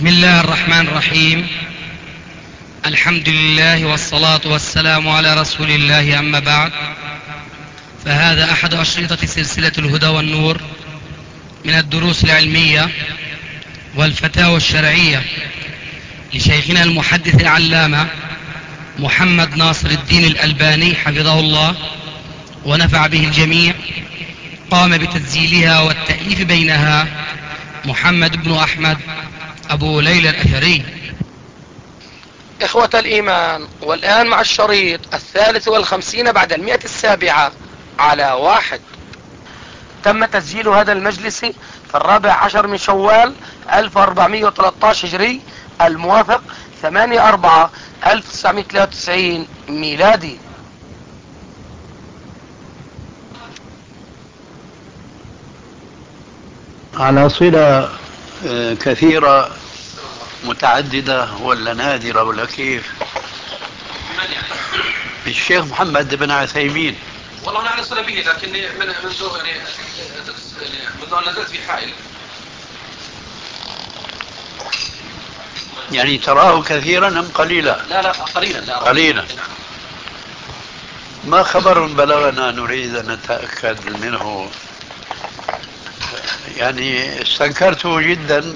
بسم الله الرحمن الرحيم. الحمد لله والصلاة والسلام على رسول الله، أما بعد، فهذا أحد أشرطة سلسلة الهدى والنور من الدروس العلمية والفتاوى الشرعية لشيخنا المحدث العلامة محمد ناصر الدين الألباني حفظه الله ونفع به الجميع. قام بتسجيلها والتأليف بينها محمد بن أحمد أبو ليلى الأثري. إخوة الإيمان، والآن مع الشريط 53 بعد 107 على 1. تم تسجيل هذا المجلس في 14 من شوال 1413 هجري، الموافق 8/4/1993 ميلادي. على صلة كثيرة متعددة ولا نادرة ولا كيف؟ الشيخ محمد بن عثيمين. والله أنا على صلة به، لكني منذ أن نزلت في حائل. يعني تراه كثيرا أم قليلا؟ لا قليلا. لا قليلا. ما خبر بلغنا نريد أن نتأكد منه؟ يعني استنكرته جدا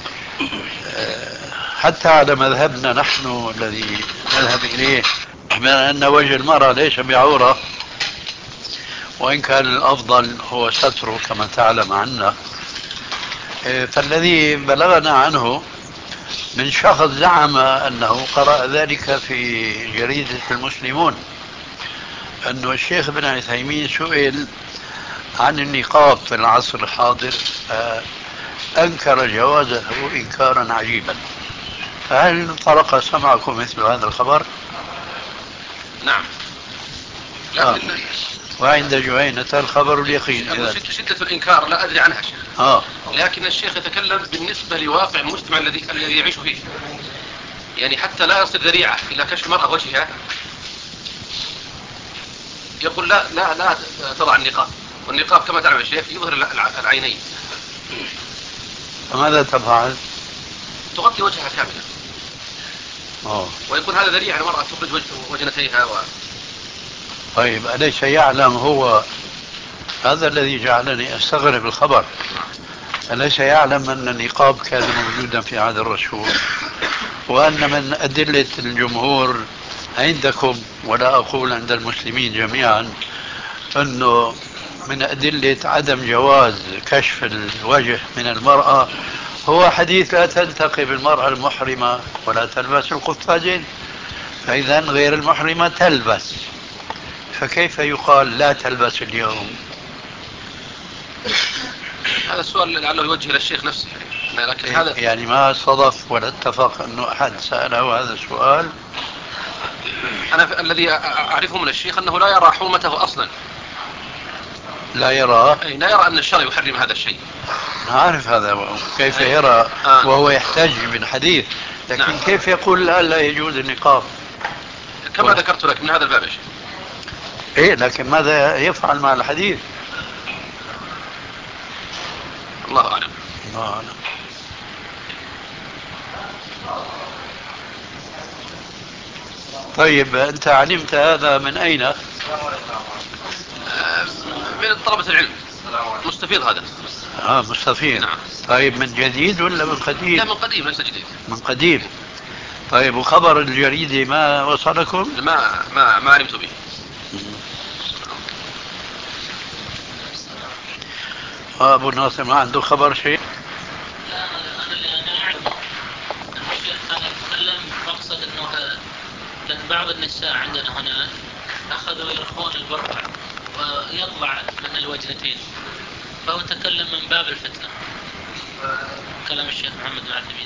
حتى على مذهبنا نحن الذي نذهب إليه من أن وجه المرأة ليس بعورة، وإن كان الأفضل هو ستره كما تعلم عنا. فالذي بلغنا عنه من شخص زعم أنه قرأ ذلك في جريدة المسلمون، أنه الشيخ ابن عثيمين سئل عن النقاب في العصر الحاضر أنكر جوازه إنكارا عجيبا. فهل طرق سمعكم مثل هذا الخبر؟ نعم. لكن وعند جهينة الخبر اليقين. شدة الإنكار لا أدري عنها شيء. لكن الشيخ يتكلم بالنسبة لواقع المجتمع الذي يعيش فيه، يعني حتى لا يصل ذريعة إلى كشف المرأة وجهها. يقول لا تضع النقاب، والنقاب كما تعلم يا شيخ يظهر العينين. فماذا تفعل؟ تغطي وجهها كاملا. ويكون هذا ذريعة المرأة تخرج وجنتيها طيب، أليس يعلم هو هذا الذي جعلني أستغرب الخبر؟ أليس يعلم أن النقاب كان موجودا في عهد الرسول، وأن من أدلة الجمهور عندكم، ولا أقول عند المسلمين جميعا، أنه من أدلة عدم جواز كشف الوجه من المرأة هو حديث لا تلتقي بالمرأة المحرمة ولا تلبس القفازين، فإذا غير المحرمة تلبس، فكيف يقال لا تلبس اليوم؟ هذا السؤال لعله يوجه إلى الشيخ نفسه، لكن هذا يعني ما صدف ولا اتفق أنه أحد سأله هذا السؤال. أنا الذي أعرفه من الشيخ أنه لا يرى حرمته أصلا. لا يرى أن الشرع يحرم هذا الشيء. عارف هذا، كيف يرى وهو يحتاج من حديث، لكن نعم. كيف يقول لا يجوز النقاب؟ كما ذكرت لك من هذا الباب. لكن ماذا يفعل مع الحديث؟ الله أعلم. طيب، أنت علمت هذا من أين؟ من طلبة العلم. مستفيض هذا. مستفيض. نعم. طيب، من جديد ولا من قديم؟ لا، من قديم ليس جديد. من قديم. طيب، وخبر الجريدة ما وصلكم؟ ما علمت به. أبو ناصر ما عنده خبر شيء؟ لا، أنا اللي أعلم أن الشيخ كان يتكلم مقصد أنه كان بعض النساء عندنا هنا أخذوا يرخون البرقع ويطلع من الوجهتين، فهو تكلم من باب الفتنة. كلام الشيخ محمد بن عثيمين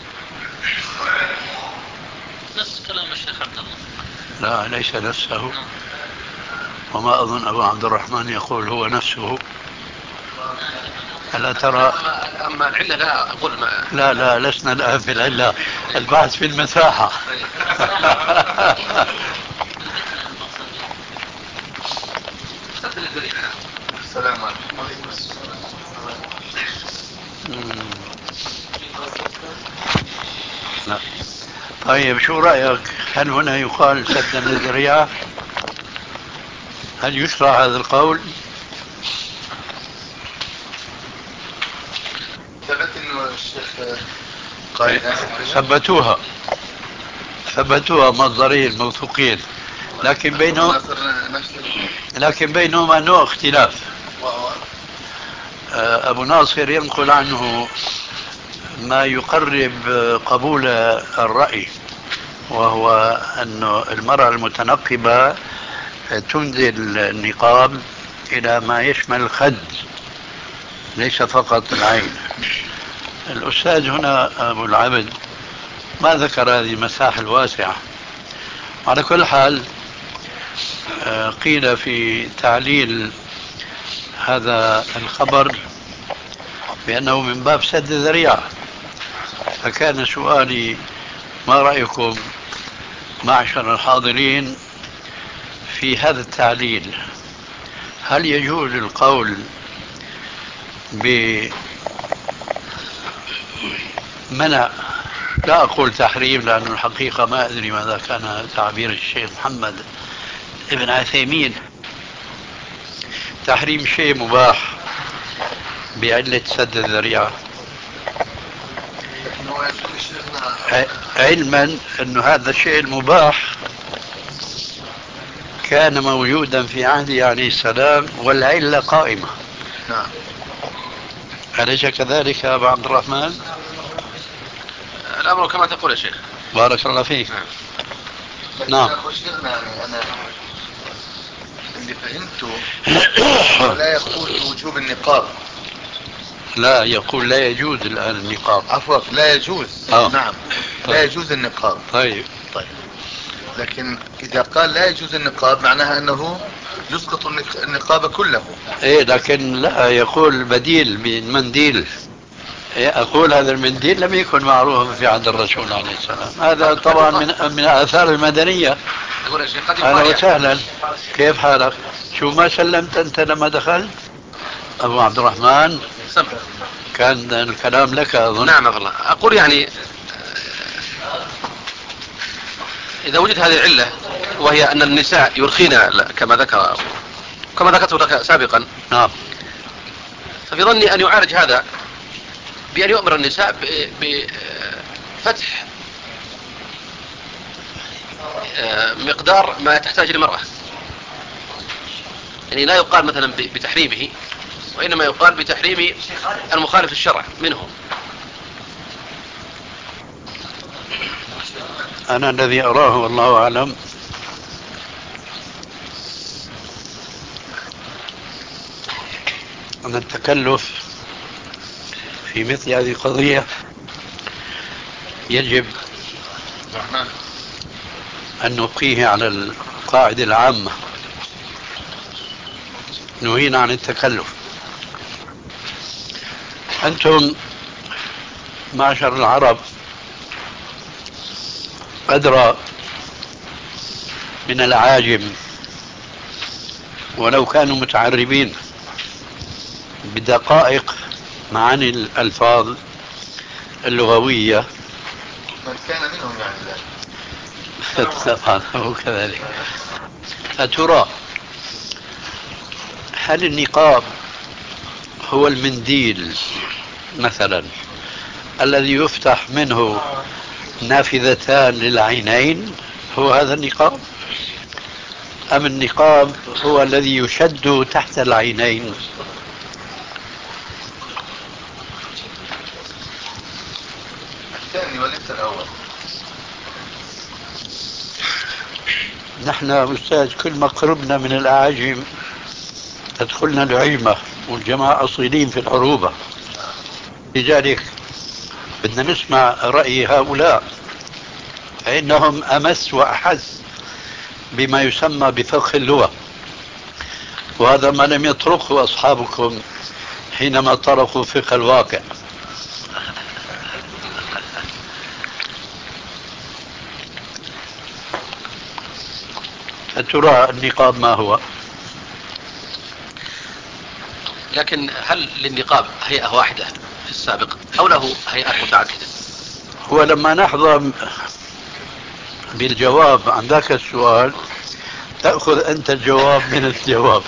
نفس كلام الشيخ عبد الله. لا، ليس نفسه. وما أظن أبو عبد الرحمن يقول هو نفسه. ألا ترى؟ أما العلة لا أقول لا لسنا الآن في العلة، البحث في المساحة. السلام عليكم. طيب شو رأيك؟ هل هنا يقال سدا للذريعة؟ هل يشرع هذا القول؟ ثبت انه الشيخ ثبتوها مصدرين موثوقين، لكن بينهما نوع اختلاف. أبو ناصر ينقل عنه ما يقرب قبول الرأي، وهو أن المرأة المتنقبة تنزل النقاب إلى ما يشمل الخد ليس فقط العين. الأستاذ هنا أبو العبد ما ذكر هذه المساحة الواسعة. على كل حال قيل في تعليل هذا الخبر بأنه من باب سد الذريعة، فكان سؤالي ما رأيكم معشر الحاضرين في هذا التعليل؟ هل يجوز القول بمنع، لا أقول تحريم لأن الحقيقة ما أدري ماذا كان تعبير الشيخ محمد ابن عثيمين، تحريم شيء مباح بعلة سد الذريعة، علما أن هذا الشيء المباح كان موجودا في عهده عليه السلام والعلة قائمة. نعم. أليس كذلك يا أبا عبد الرحمن؟ الأمر كما تقول يا شيخ. بارك الله فيك. نعم. يعني أنا اللي فهمته لا يقول بوجوب النقاب. لا يقول لا يجوز الآن النقاب. عفوا لا يجوز. نعم. طيب. لا يجوز النقاب. طيب. لكن إذا قال لا يجوز النقاب معناها أنه يسقط النقاب كله. إيه، لكن لا يقول بديل بالمنديل. أقول هذا المنديل لم يكن معروفا في عهد الرسول عليه السلام. هذا طبعا من آثار المدنية. أهلا وسهلا، كيف حالك؟ شو ما سلمت أنت لما دخلت أبو عبد الرحمن؟ سمع. كان الكلام لك أظن. نعم والله. أقول يعني إذا وجد هذه العلة وهي أن النساء يرخين كما ذكرت لك سابقا. نعم. ففي ظني أن يعالج هذا بأن يؤمر النساء بفتح مقدار ما تحتاج المرأة، يعني لا يقال مثلا بتحريمه، وإنما يقال بتحريم المخالف الشرع منه. أنا الذي أراه والله أعلم أن التكلف في مثل هذه القضية يجب أن نبقيه على القاعدة العامة، نهينا عن التكلف. أنتم معشر العرب أدرى من العاجم ولو كانوا متعربين بدقائق معاني الألفاظ اللغوية. من كان منهم يعني طبعا هو كذلك. فترى هل النقاب هو المنديل مثلا الذي يفتح منه نافذتان للعينين، هو هذا النقاب، أم النقاب هو الذي يشد تحت العينين؟ الثاني وليس الأول. نحن أستاذ كل ما قربنا من الأعاجم تدخلنا العجمة، والجماعة أصيلين في العروبة، لذلك بدنا نسمع رأي هؤلاء فإنهم أمس وأحس بما يسمى بفقه اللغة، وهذا ما لم يطرقه أصحابكم حينما طرقوا فقه الواقع. فترى النقاب ما هو؟ لكن هل للنقاب هيئة واحدة في السابق أو له هيئات متعددة؟ هو لما نحظى بالجواب عن ذاك السؤال تأخذ أنت الجواب من الجواب.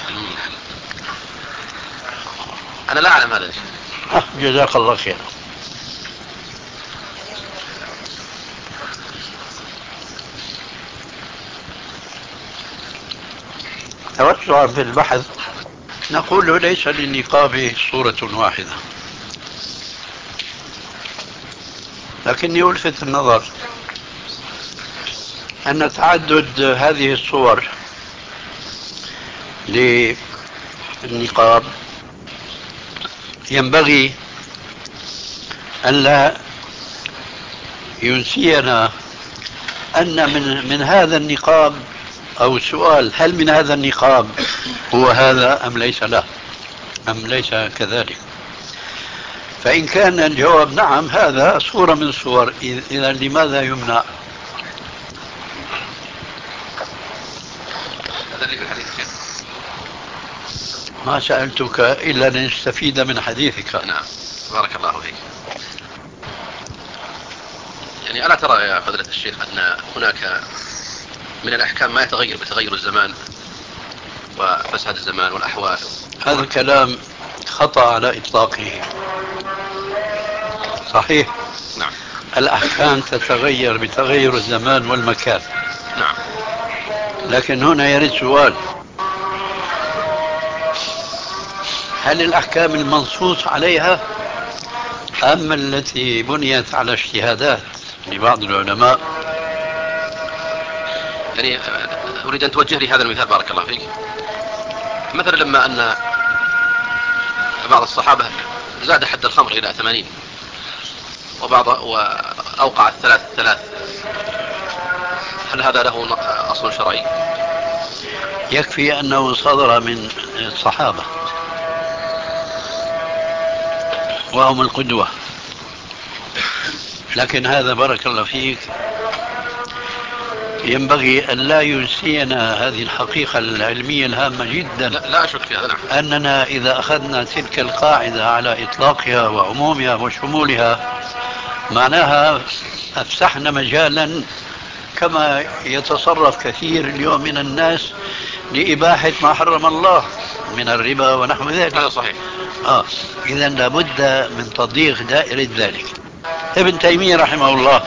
أنا لا أعلم هذا. جزاك الله خير. توسعا في البحث نقول ليس للنقاب صورة واحدة، لكني ألفت النظر أن تعدد هذه الصور للنقاب ينبغي أن لا ينسينا أن من هذا النقاب، أو السؤال هل من هذا النقاب هو هذا أم ليس له أم ليس كذلك. فإن كان الجواب نعم هذا صورة من صور، إذا لماذا يمنع؟ هذا اللي في الحديث. ما سألتك إلا لنستفيد من حديثك. نعم بارك الله فيك. يعني ألا ترى يا فضيلة الشيخ أن هناك من الأحكام ما يتغير بتغير الزمان وفساد الزمان والأحوال؟ هذا الكلام خطأ على إطلاقه. صحيح. نعم. الأحكام تتغير بتغير الزمان والمكان. نعم. لكن هنا يرد سؤال: هل الأحكام المنصوص عليها أم التي بنيت على اجتهادات لبعض العلماء؟ يعني أريد أن توجه لي هذا المثال بارك الله فيك. مثلا لما أن بعض الصحابة زاد حد الخمر إلى 80 وأوقع الثلاث، هل هذا له أصل شرعي؟ يكفي أنه صدر من الصحابة وهم القدوة، لكن هذا بارك الله فيك ينبغي أن لا ينسينا هذه الحقيقة العلمية الهامة جدا. لا أشك في هذا. نعم. أننا إذا أخذنا تلك القاعدة على إطلاقها وعمومها وشمولها معناها أفسحنا مجالا كما يتصرف كثير اليوم من الناس لإباحة ما حرم الله من الربا ونحو ذلك. هذا صحيح. إذا لابد من تضييق دائرة ذلك. ابن تيمية رحمه الله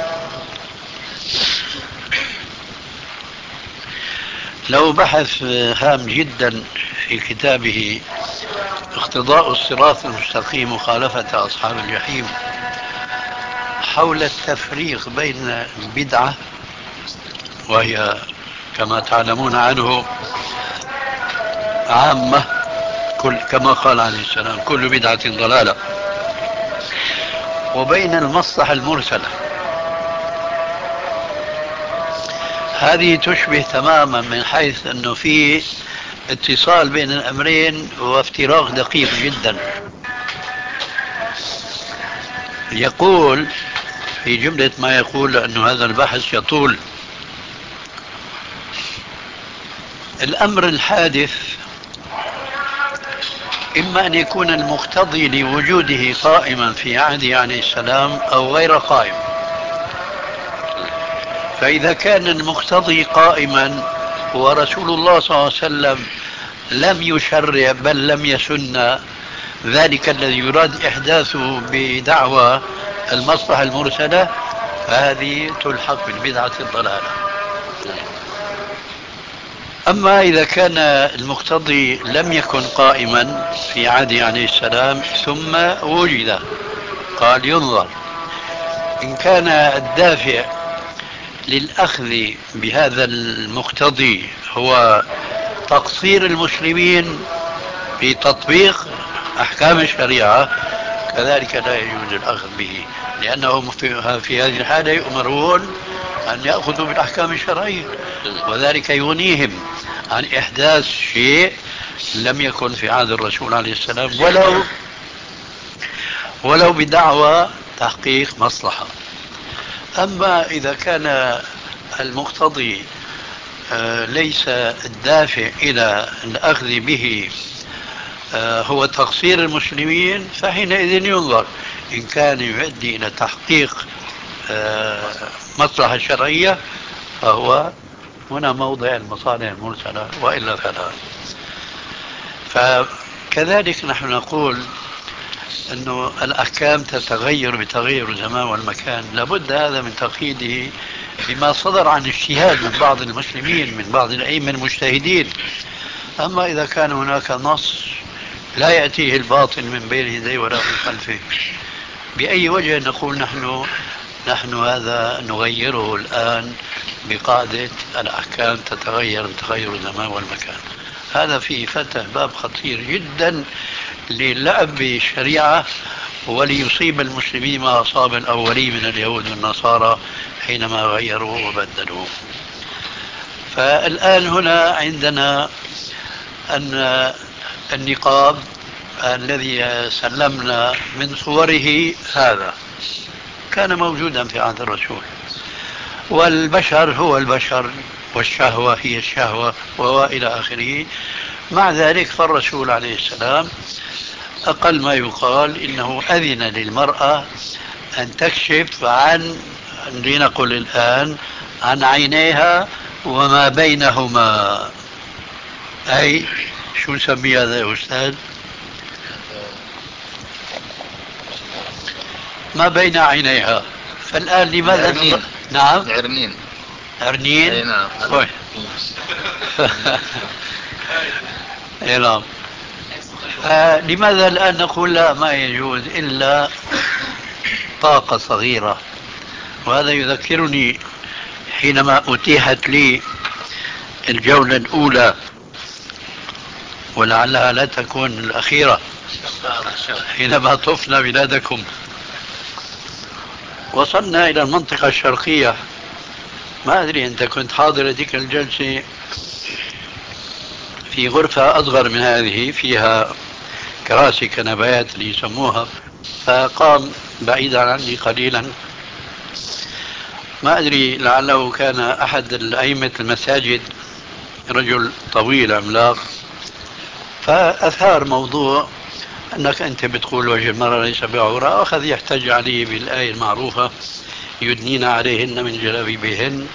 لو بحث هام جدا في كتابه اقتضاء الصراط المستقيم مخالفة أصحاب الجحيم حول التفريق بين البدعة، وهي كما تعلمون عنه عامة كما قال عليه السلام كل بدعة ضلالة، وبين المصلحة المرسلة، هذه تشبه تماما من حيث أنه في اتصال بين الأمرين وافتراق دقيق جدا. يقول في جملة ما يقول أن هذا البحث يطول: الأمر الحادث إما أن يكون المقتضي لوجوده قائما في عهده عليه السلام أو غير قائم. فإذا كان المقتضي قائما ورسول الله صلى الله عليه وسلم لم يشرع بل لم يسن ذلك الذي يراد إحداثه بدعوى المصلحة المرسلة، فهذه تلحق بالبدعة الضلالة. أما إذا كان المقتضي لم يكن قائما في عهده عليه السلام ثم وجد، قال ينظر إن كان الدافع للأخذ بهذا المقتضي هو تقصير المسلمين في تطبيق أحكام الشريعة، كذلك لا يجوز الأخذ به، لأنهم في هذه الحالة يؤمرون أن يأخذوا بالأحكام الشرعية، وذلك يغنيهم عن إحداث شيء لم يكن في عهد الرسول عليه السلام ولو بدعوى تحقيق مصلحة. أما إذا كان المقتضي ليس الدافع إلى الأخذ به هو تقصير المسلمين، فحينئذ ينظر إن كان يؤدي إلى تحقيق مصلحة شرعية فهو هنا موضع المصالح المرسلة وإلا فلا. فكذلك نحن نقول أنه الأحكام تتغير بتغير الزمان والمكان، لابد هذا من تقييده بما صدر عن اجتهاد من بعض المسلمين من بعض الأئمة المجتهدين. أما إذا كان هناك نص لا يأتيه الباطل من بين يديه ولا من خلفه، بأي وجه نقول نحن هذا نغيره الآن بقاعدة الأحكام تتغير بتغير الزمان والمكان؟ هذا فيه فتح باب خطير جدا للعب بالشريعة وليصيب المسلمين ما أصاب الأولين من اليهود والنصارى حينما غيروا وبدلوا. فالآن هنا عندنا أن النقاب الذي سلمنا من صوره هذا كان موجودا في عهد الرسول، والبشر هو البشر، والشهوة هي الشهوة، وإلى آخره. مع ذلك فالرسول عليه السلام أقل ما يقال إنه أذن للمرأة أن تكشف عن، لنقل الآن، عن عينيها وما بينهما. أي شو نسمي هذا يا أستاذ؟ ما بين عينيها. فالآن لماذا عرنين. نعم عرنين. عرنين. أي نعم. أي نعم. لماذا الآن نقول لا ما يجوز إلا طاقة صغيرة؟ وهذا يذكرني حينما أتيحت لي الجولة الأولى ولعلها لا تكون الأخيرة، حينما طفنا بلادكم وصلنا إلى المنطقة الشرقية. ما أدري أنت كنت حاضر هذيك الجلسة في غرفة أصغر من هذه، فيها كراسي كنبات اللي يسموها. فقام بعيدا عني قليلا، ما أدري لعله كان أحد الأئمة المساجد، رجل طويل عملاق، فأثار موضوع أنك أنت بتقول وجه المرأة ليس بعورة، وأخذ يحتج عليه بالآية المعروفة يدنين عليهن من جلابيبهن.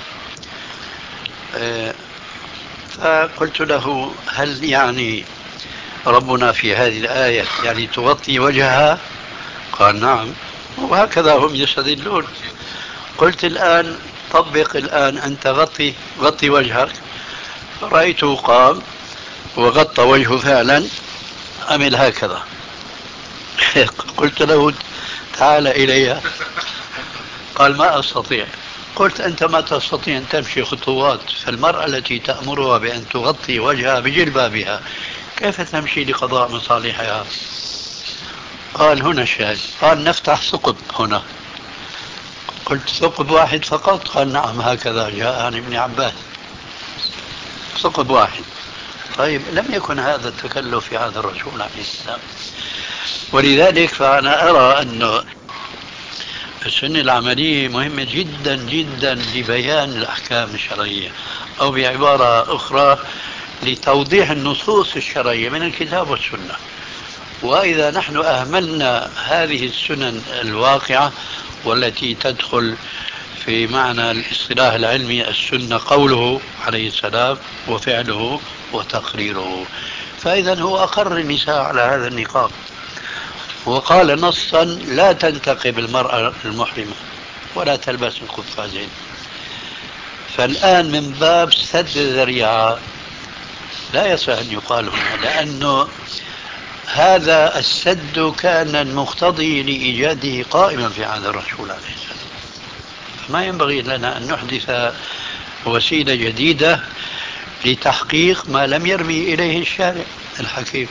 فقلت له هل يعني ربنا في هذه الآية يعني تغطي وجهها؟ قال نعم، وهكذا هم يستدلون. قلت الآن طبق الآن أنت غطي وجهك. رأيته قام وغطى وجهه فعلا، عمل هكذا. قلت له تعال إلي. قال ما أستطيع. قلت أنت ما تستطيع أن تمشي خطوات، فالمرأة التي تأمرها بأن تغطي وجهها بجلبابها كيف تمشي لقضاء مصالحها؟ قال هنا الشاهد. قال نفتح ثقب هنا. قلت ثقب واحد فقط؟ قال نعم هكذا جاء عن ابن عباس، ثقب واحد. طيب لم يكن هذا التكلف في هذا الرسول عليه السلام. ولذلك فأنا أرى أن السنة العملية مهمة جدا جدا لبيان الأحكام الشرعية، أو بعبارة أخرى لتوضيح النصوص الشرعية من الكتاب والسنة. وإذا نحن أهملنا هذه السنن الواقعة والتي تدخل في معنى الاصطلاح العلمي السنة قوله عليه السلام وفعله وتقريره، فإذا هو أقر النساء على هذا النقاب، وقال نصا لا تنتقب المرأة المحرمة ولا تلبس القفازين. فالآن من باب سد الذريعة لا يصح أن يقال هنا، لأنه هذا السد كان المقتضي لإيجاده قائما في عهد الرسول عليه السلام. ما ينبغي لنا أن نحدث وسيلة جديدة لتحقيق ما لم يرمي إليه الشارع الحكيم.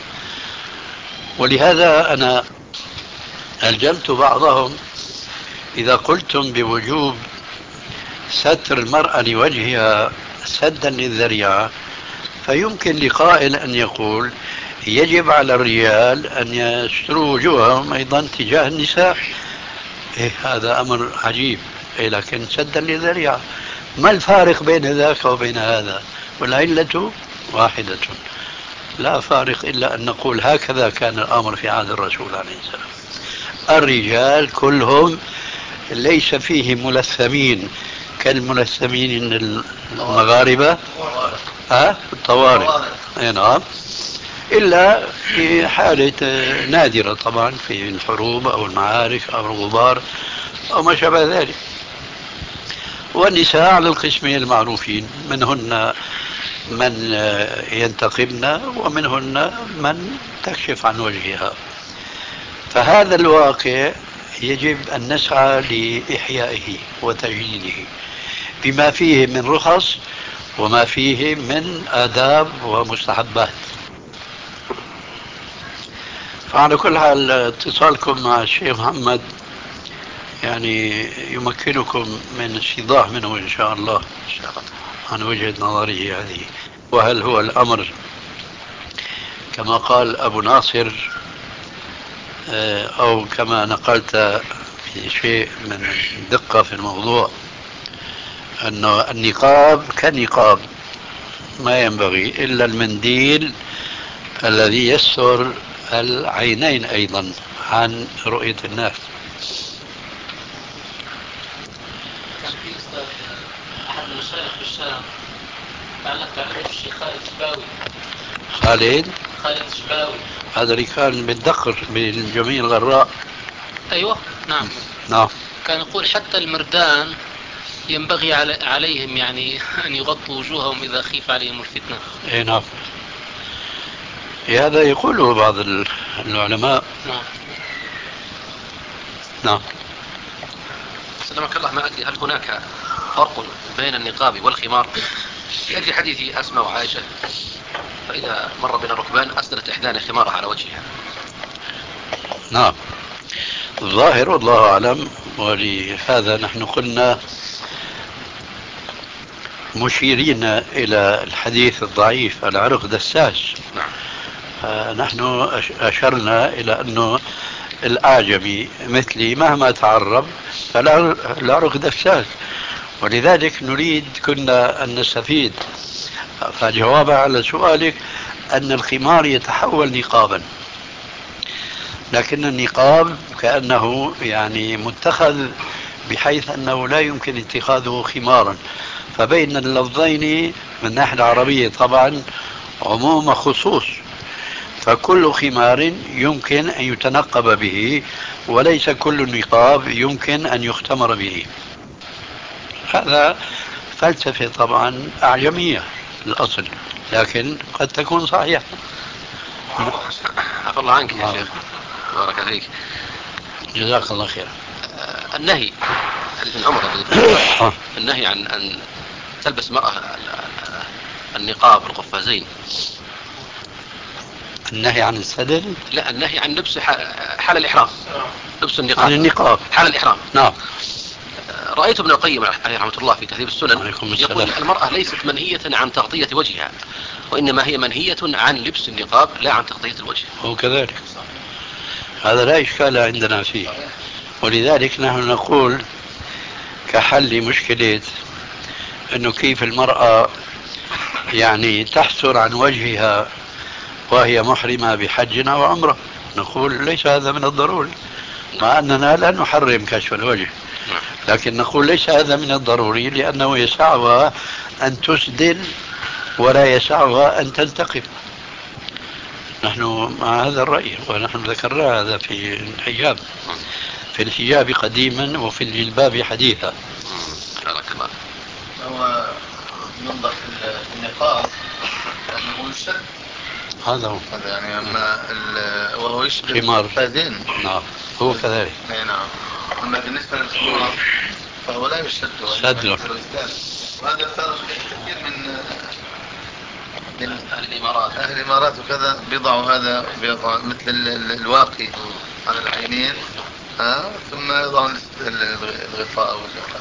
ولهذا أنا ألجمت بعضهم إذا قلتم بوجوب ستر المرأة لوجهها سدا للذريعة، فيمكن لقائل أن يقول يجب على الرجال أن يستروا وجوههم أيضا تجاه النساء. هذا أمر عجيب، لكن سدا للذريعة. ما الفارق بين ذاك وبين هذا؟ والعلة واحدة، لا فارق إلا أن نقول هكذا كان الأمر في عهد الرسول عليه السلام. الرجال كلهم ليس فيهم ملثمين كالملثمين المغاربة الطوارئ. نعم، إلا في حالة نادرة طبعا في الحروب أو المعارك أو الغبار أو ما شابه ذلك. والنساء على القسمين المعروفين، منهن من ينتقبن ومنهن من تكشف عن وجهها. فهذا الواقع يجب أن نسعى لإحيائه وتجديده بما فيه من رخص وما فيه من آداب ومستحبات. فعلى كل حال اتصالكم مع الشيخ محمد يعني يمكنكم من استيضاح منه إن شاء الله عن وجهة نظره هذه. وهل هو الأمر كما قال أبو ناصر أو كما نقلت في شيء من الدقة في الموضوع، أن النقاب كالنقاب ما ينبغي إلا المنديل الذي يستر العينين أيضا عن رؤية الناس. كان في أستاذ أحد المشايخ في الشام تعلق تعرف الشيخ خالد شباوي. خالد شباوي هذا اللي كان بالدقر بالجميع الغراء. أيوة نعم. كان يقول حتى المردان ينبغي عليهم يعني أن يغطوا وجوههم إذا خيف عليهم الفتنة. نعم، هذا يقوله بعض العلماء. نعم. سلمك الله، ما أدري هل هناك فرق بين النقاب والخمار؟ يأتي حديث أسماء وعائشة فإذا مر بين الركبان أسدلت إحدانا خمارها على وجهها. نعم، الظاهر والله أعلم. ولهذا نحن قلنا مشيرين إلى الحديث الضعيف العرق دساس. نحن أشرنا إلى أنه الأعجمي مثلي مهما تعرب فالعرق دساس، ولذلك نريد كنا أن نستفيد. فالجواب على سؤالك أن الخمار يتحول نقابا، لكن النقاب كأنه يعني متخذ بحيث أنه لا يمكن اتخاذه خمارا. فبين اللفظين من الناحية العربية طبعا عموم خصوص، فكل خمار يمكن أن يتنقب به وليس كل نقاب يمكن أن يختمر به. هذا فلسفة طبعا أعجمية الأصل، لكن قد تكون صحيحة. عفى الله عنك يا شيخ، بارك فيك، جزاك الله خير. النهي حديث ابن عمر النهي عن أن تلبس المرأة النقاب والقفازين. النهي عن السدل؟ لا، النهي عن لبس حال الإحرام، لبس النقاب عن النقاب حال الإحرام. نعم. رأيت ابن القيم عليه رحمة الله في تهذيب السنن يقول المرأة ليست منهية عن تغطية وجهها، وإنما هي منهية عن لبس النقاب لا عن تغطية الوجه. هو كذلك، هذا لا إشكال عندنا فيه. ولذلك نحن نقول كحل مشكلة أنه كيف المرأة يعني تحسر عن وجهها وهي محرمة بحج أو عمرة، نقول ليس هذا من الضروري، مع أننا لا نحرم كشف الوجه، لكن نقول ليس هذا من الضروري لأنه يسعها أن تسدل ولا يسعها أن تنتقب. نحن مع هذا الرأي، ونحن ذكرنا هذا في الحجاب، في الحجاب قديما وفي الجلباب حديثا. هو ينظر في النقاب لأنه يشد، هذا يعني أما وهو يشبه القفازين. نعم هو كذلك. نعم. أما بالنسبة للخمار فهو لا يشد سدله، وهذا فرق كثير من أهل الإمارات وكذا بيضعوا هذا، بيضعوا مثل الواقي على العينين ثم يضعوا الغطاء والغطاء.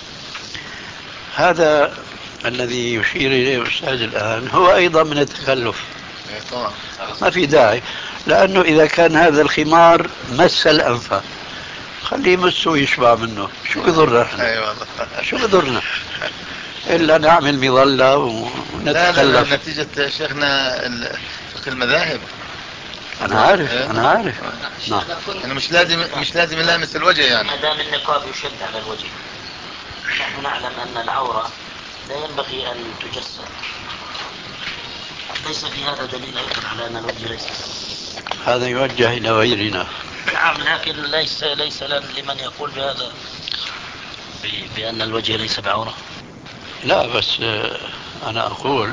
هذا الذي يشير إليه الأستاذ الآن هو أيضا من التكلف، ما في داعي، لأنه إذا كان هذا الخمار مس الأنف خليه يمسه ويشبع منه، شو بيضرنا؟ شو بيضرنا إلا نعمل مظلة ونتكلف. لا نتيجة شيخنا فقه المذاهب. أنا عارف نعم. أنا مش لازم يلامس الوجه يعني. ما دام النقاب يشد على الوجه نحن نعلم أن العورة لا ينبغي أن تجسد، ليس في هذا دليل أيضا على أن الوجه ليس بعورة؟ هذا يوجه إلى غيرنا. نعم، لكن ليس لمن يقول بهذا بأن الوجه ليس بعورة. لا، بس أنا أقول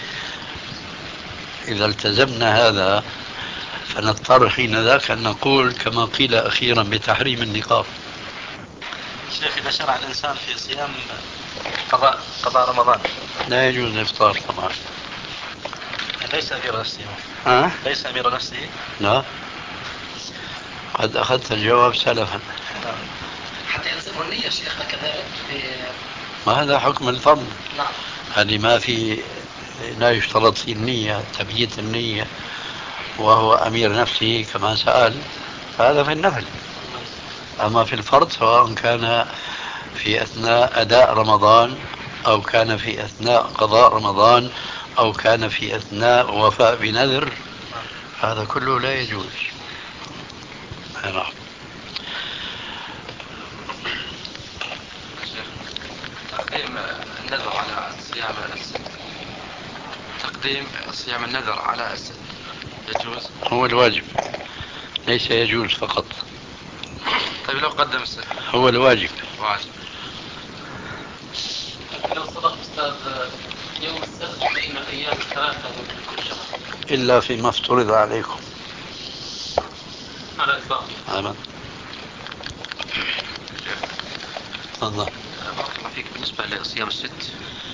إذا التزمنا هذا فنضطر حين ذاك أن نقول كما قيل أخيرا بتحريم النقاب. شيخ، إذا شرع الإنسان في صيام قضاء رمضان لا يجوز الإفطار طبعا. ليس أمير نفسه. ليس أمير نفسه. لا، قد أخذت الجواب سلفا. حتى يلزمه النية شيخنا كذلك. ما هذا حكم الفرض. نعم. هذه ما في، لا يشترط في النية تبييت النية وهو أمير نفسه كما سأل، فهذا في النفل. أما في الفرض سواء كان في أثناء أداء رمضان أو كان في أثناء قضاء رمضان أو كان في أثناء وفاء بنذر، هذا كله لا يجوز. نعم. تقديم النذر على صيام السنة، تقديم صيام النذر على السنة يجوز؟ هو الواجب، ليس يجوز فقط. طيب لو قدم السنة؟ هو الواجب. واجب. لو صدق أستاذ يوم السبت بين الأيام الثلاثة من كل شهر إلا فيما افترض عليكم على الإطلاق. آمين. تفضل. بارك الله فيك. بالنسبة لصيام الست،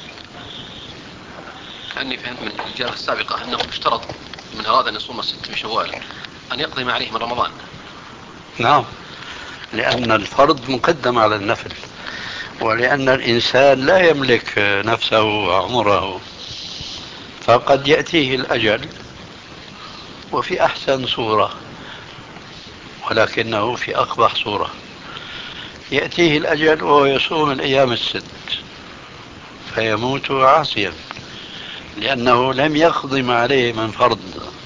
كأني فهمت من الإجابة السابقة أنه اشترط من أراد أن يصوم الست من شوال أن يقضي ما عليه من رمضان. نعم، لأن الفرض مقدم على النفل، ولأن الإنسان لا يملك نفسه وعمره، فقد يأتيه الأجل وفي أحسن صورة، ولكنه في أقبح صورة. يأتيه الأجل وهو يصوم الأيام الست فيموت عاصيا لأنه لم يقض ما عليه من فرض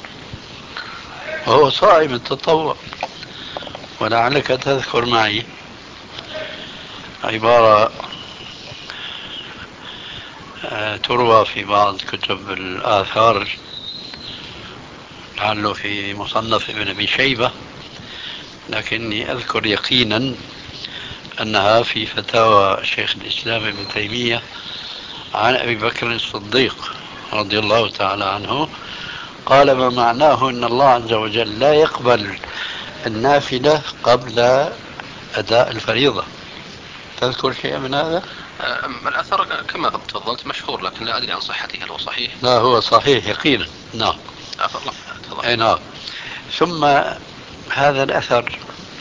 وهو صائم التطوع. ولعلك تذكر معي عبارة تروى في بعض كتب الآثار، لعله في مصنف ابن أبي شيبة، لكني أذكر يقينا أنها في فتاوى شيخ الإسلام ابن تيمية عن أبي بكر الصديق رضي الله تعالى عنه، قال ما معناه أن الله عز وجل لا يقبل النافلة قبل أداء الفريضة. تذكر شيء من هذا؟ الأثر كما تفضلت مشهور، لكن لا أدري عن صحته، هل هو صحيح؟ لا، هو صحيح يقينا. نعم. تفضل. نعم. ثم هذا الأثر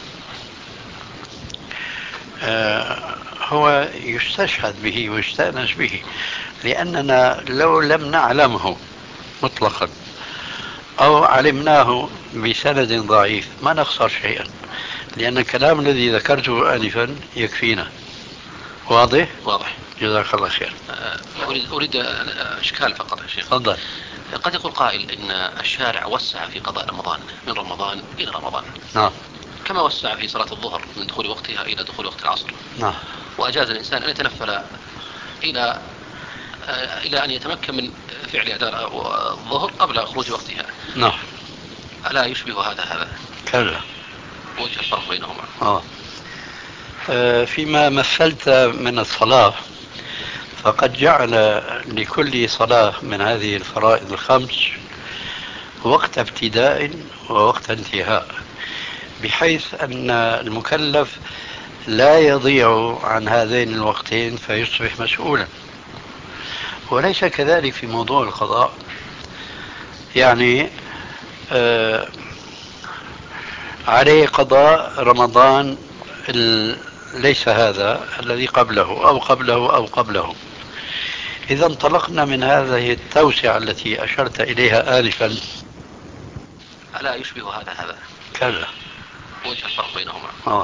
هو يستشهد به ويستأنس به، لأننا لو لم نعلمه مطلقا أو علمناه بسند ضعيف ما نخسر شيئا، لأن الكلام الذي ذكرته آنفا يكفينا. واضح؟ واضح. جزاك الله خير. أريد إشكال فقط يا شيخ. تفضل. قد يقول قائل إن الشارع وسع في قضاء رمضان من رمضان إلى رمضان. نعم. كما وسع في صلاة الظهر من دخول وقتها إلى دخول وقت العصر. نعم. وأجاز الإنسان أن يتنفل إلى أن يتمكن من فعل أداء الظهر قبل خروج وقتها. نعم. ألا يشبه هذا؟ كلا. وجه الفرق بينهما. فيما مثلت من الصلاة، فقد جعل لكل صلاة من هذه الفرائض الخمس وقت ابتداء ووقت انتهاء، بحيث أن المكلف لا يضيع عن هذين الوقتين فيصبح مسؤولا. وليس كذلك في موضوع القضاء، يعني عليه قضاء رمضان ليس هذا الذي قبله أو قبله أو قبله. إذا انطلقنا من هذه التوسعة التي أشرت إليها آنفا، ألا يشبه هذا؟ كلا. وجه الفرق بينهما.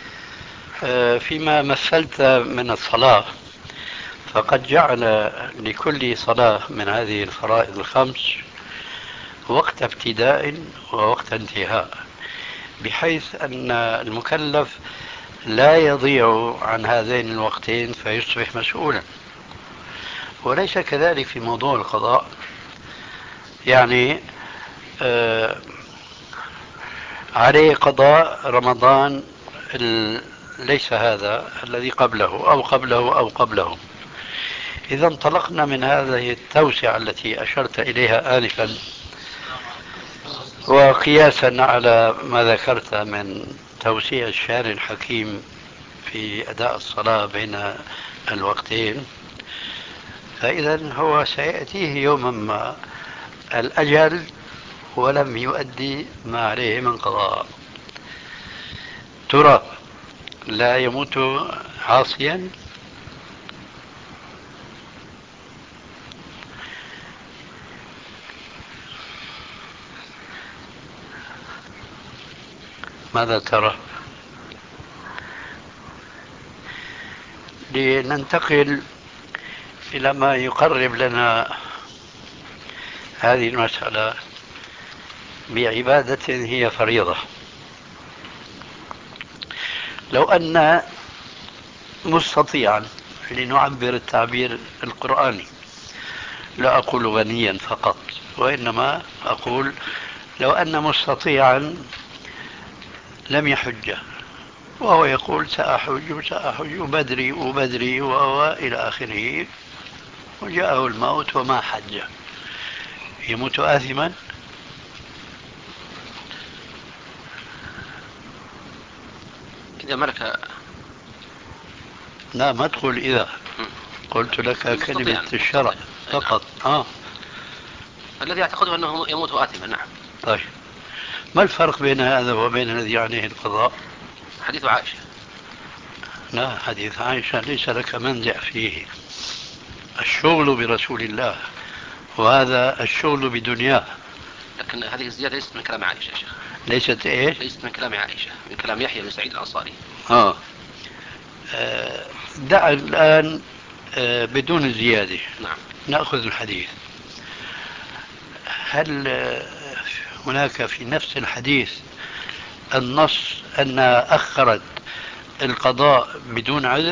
فيما مثلت من الصلاة، فقد جعل لكل صلاة من هذه الفرائض الخمس وقت ابتداء ووقت انتهاء، بحيث أن المكلف لا يضيع عن هذين الوقتين فيصبح مسؤولا. وليس كذلك في موضوع القضاء. يعني عليه قضاء رمضان ليس هذا الذي قبله أو قبله أو قبله. إذا انطلقنا من هذه التوسعة التي أشرت إليها آنفا، وقياسا على ما ذكرت من توسيع الشارع الحكيم في أداء الصلاة بين الوقتين، فإذا هو سيأتيه يوما ما الأجل ولم يؤدي ما عليه من قضاء. ترى لا يموت عاصيا؟ ماذا ترى؟ لننتقل إلى ما يقرب لنا هذه المسألة بعبادة هي فريضة. لو أن مستطيعا، لنعبر التعبير القرآني، لا أقول غنيا فقط، وإنما أقول لو أن مستطيعا لم يحج، وهو يقول سأحج وبدري وإلى آخره، وجاءه الموت وما حج، يموت آثما؟ إذا ملك. لا، ما تقول إذا، قلت لك كلمة الشرع فقط. الذي أعتقده أنه يموت آثما. نعم. طيب، ما الفرق بين هذا وبين الذي عليه القضاء؟ حديث عائشة. لا، حديث عائشة ليس لك منزع فيه. الشغل برسول الله، وهذا الشغل بدنياه. لكن هذه الزيادة ليست من كلام عائشة يا شيخ. ليست إيش؟ ليست من كلام عائشة، من كلام يحيى بن سعيد الأنصاري. دع الآن بدون زيادة. نعم. نأخذ الحديث. هل هناك في نفس الحديث النص أن أخرت القضاء بدون عذر؟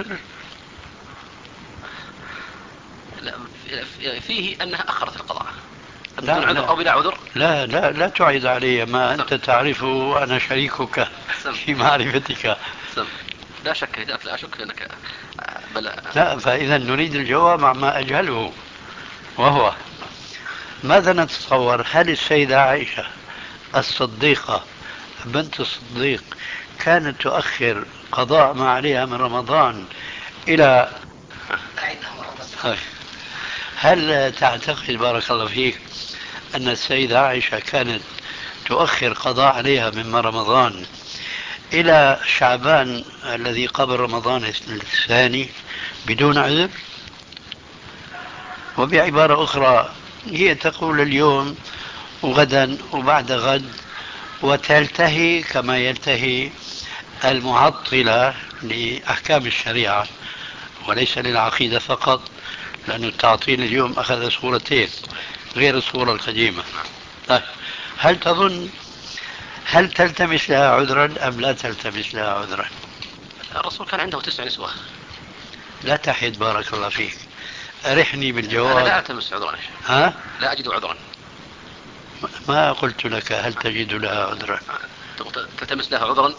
لا، فيه أنها أخرت القضاء بدون عذر أو بلا عذر. لا تعيد علي ما أنت تعرفه وأنا شريكك في معرفتك. لا شك، لا أشك أنك لا، فإذا نريد الجواب عما أجهله، وهو ماذا نتصور؟ هل السيدة عائشة الصديقة بنت الصديق كانت تؤخر قضاء ما عليها من رمضان إلى هل تعتقد بارك الله فيك أن السيدة عائشة كانت تؤخر قضاء عليها من رمضان إلى شعبان الذي قبل رمضان الثاني بدون عذر؟ وبعبارة أخرى، هي تقول اليوم وغدا وبعد غد، وتلتهي كما يلتهي المعطلة لأحكام الشريعة وليس للعقيدة فقط، لأن التعطيل اليوم أخذ صورتين غير الصورة القديمة. طيب، هل تظن هل تلتمس لها عذرا أم لا تلتمس لها عذرا؟ الرسول كان عنده 9 نسوة. لا تحد بارك الله فيك، أرحني بالجواب. أنا لا ألتمس عذرا. لا أجد عذرا. ما قلت لك هل تجد لها عذرا؟ تلتمس لها عذرا.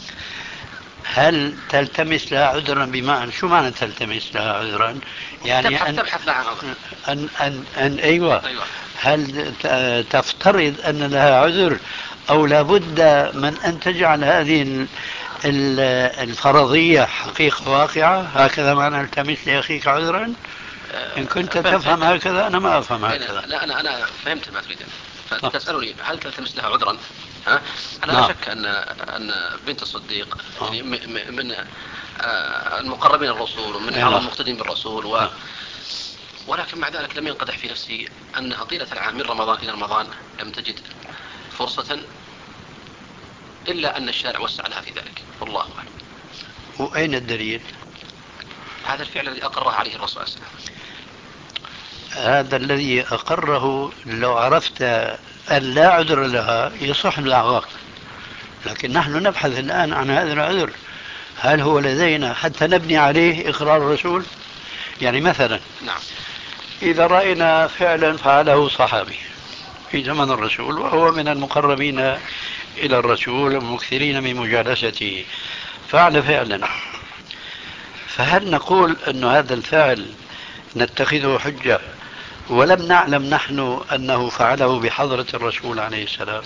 هل تلتمس لها عذرا بمعنى شو معنى تلتمس لها عذرا؟ يعني تبحث لها عن عذر. أيوة. هل تفترض أن لها عذر أو لابد من أن تجعل هذه الفرضية حقيقة واقعة؟ هكذا معنى التمس لأخيك عذرا؟ إن كنت تفهم هكذا أنا ما أفهم هكذا. لا، أنا فهمت ما تريد. فتسألني هل تلتمس لها عذرا؟ أنا لا شك أن بنت الصديق من المقربين الرسول ومن أعظم المقتدين بالرسول، ولكن مع ذلك لم ينقدح في نفسي أنها طيلة العام من رمضان إلى رمضان لم تجد فرصة إلا أن الشارع وسع لها في ذلك، والله أعلم. وأين الدليل؟ هذا الفعل الذي أقره عليه الرسول صلى الله عليه وسلم. هذا الذي أقره لو عرفت أن لا عذر لها يصح دعواك، لكن نحن نبحث الآن عن هذا العذر، هل هو لدينا حتى نبني عليه إقرار الرسول؟ يعني مثلا نعم. إذا رأينا فعلا فعله صحابي في زمن الرسول وهو من المقربين إلى الرسول المكثرين من مجالسته، فعل فعلا، فهل نقول أن هذا الفعل نتخذه حجة ولم نعلم نحن أنه فعله بحضرة الرسول عليه السلام؟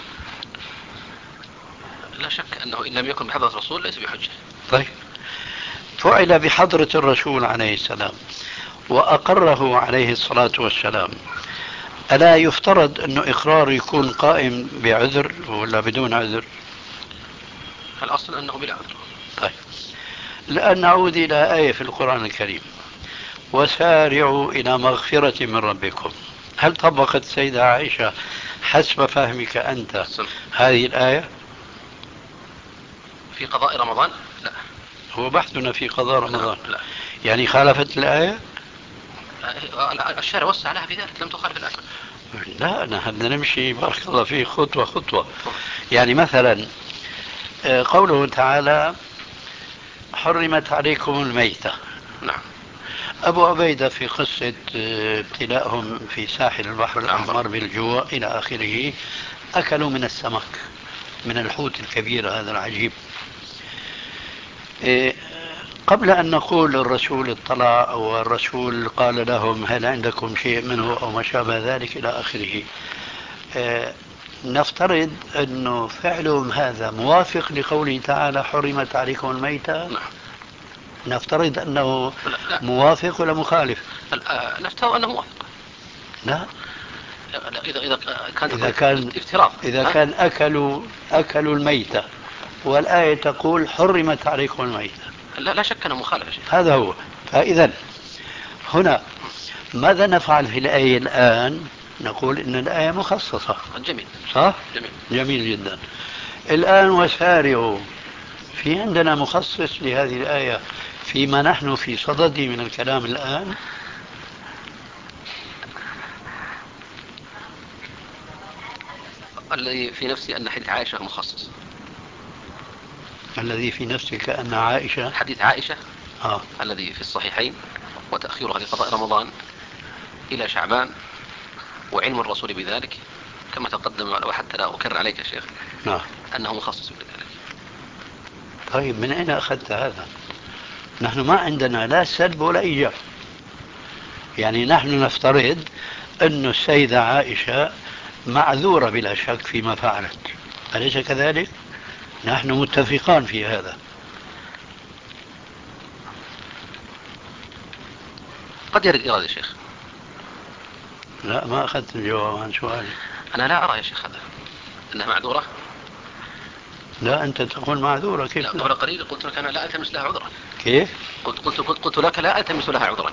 لا شك أنه إن لم يكن بحضرة الرسول ليس بحجة. طيب، فعل بحضرة الرسول عليه السلام وأقره عليه الصلاة والسلام، ألا يفترض أن إقرار يكون قائم بعذر ولا بدون عذر؟ الأصل أنه بلا عذر. طيب، الآن نعود إلى آية في القرآن الكريم: وسارعوا إلى مغفرة من ربكم. هل طبقت السيدة عائشة حسب فهمك أنت هذه الآية في قضاء رمضان؟ لا. هو بحثنا في قضاء رمضان. لا. يعني خالفت الآية؟ الشارع وسع لها في ذلك، لم تخالف الآية. لا، نحن بدنا نمشي بارك الله فيه خطوة خطوة. يعني مثلا قوله تعالى: حرمت عليكم الميتة. نعم. أبو عبيدة في قصة ابتلاءهم في ساحل البحر الأحمر بالجوع إلى آخره، أكلوا من السمك، من الحوت الكبير هذا العجيب. قبل أن نقول الرسول اطلع أو الرسول قال لهم هل عندكم شيء منه أو ما شابه ذلك إلى آخره، نفترض أنه فعلهم هذا موافق لقوله تعالى: حرمت عليكم الميتة. نعم. نفترض أنه لا. موافق ولا مخالف؟ نفترض أنه موافق. لا، إذا كان افتراض، إذا كان أكلوا الميتة والآية تقول حرمت عليكم الميتة، لا شك أنه مخالف. هذا هو. فإذا هنا ماذا نفعل في الآية الآن؟ نقول إن الآية مخصصة. جميل. صح؟ جميل. جميل جدا. الآن وسارعوا، في عندنا مخصص لهذه الآية فيما نحن في صدده من الكلام الآن؟ الذي في نفسي أن حديث عائشة مخصص. الذي في نفسك أن عائشة، حديث عائشة الذي في الصحيحين، وتأخيرها لقضاء رمضان إلى شعبان، وعلم الرسول بذلك كما تقدم، وحتى لا أكرر عليك يا شيخ أنه مخصص بذلك. طيب، من أين أخذت هذا؟ نحن ما عندنا لا سلب ولا إيجاب. يعني نحن نفترض أن السيدة عائشة معذورة بلا شك فيما فعلت، أليس كذلك؟ نحن متفقان في هذا. قد يرد إرادة يا شيخ. لا، ما أخذت الجواب عن سؤالي. أنا لا أرى يا شيخ هذا أنها معذورة. لا، أنت تقول معذورة. كيف؟ لا، قبل قليل قلت لك أنا لا ألتمس لها عذرا. كيف؟ قلت لك لا ألتمس لها عذرا.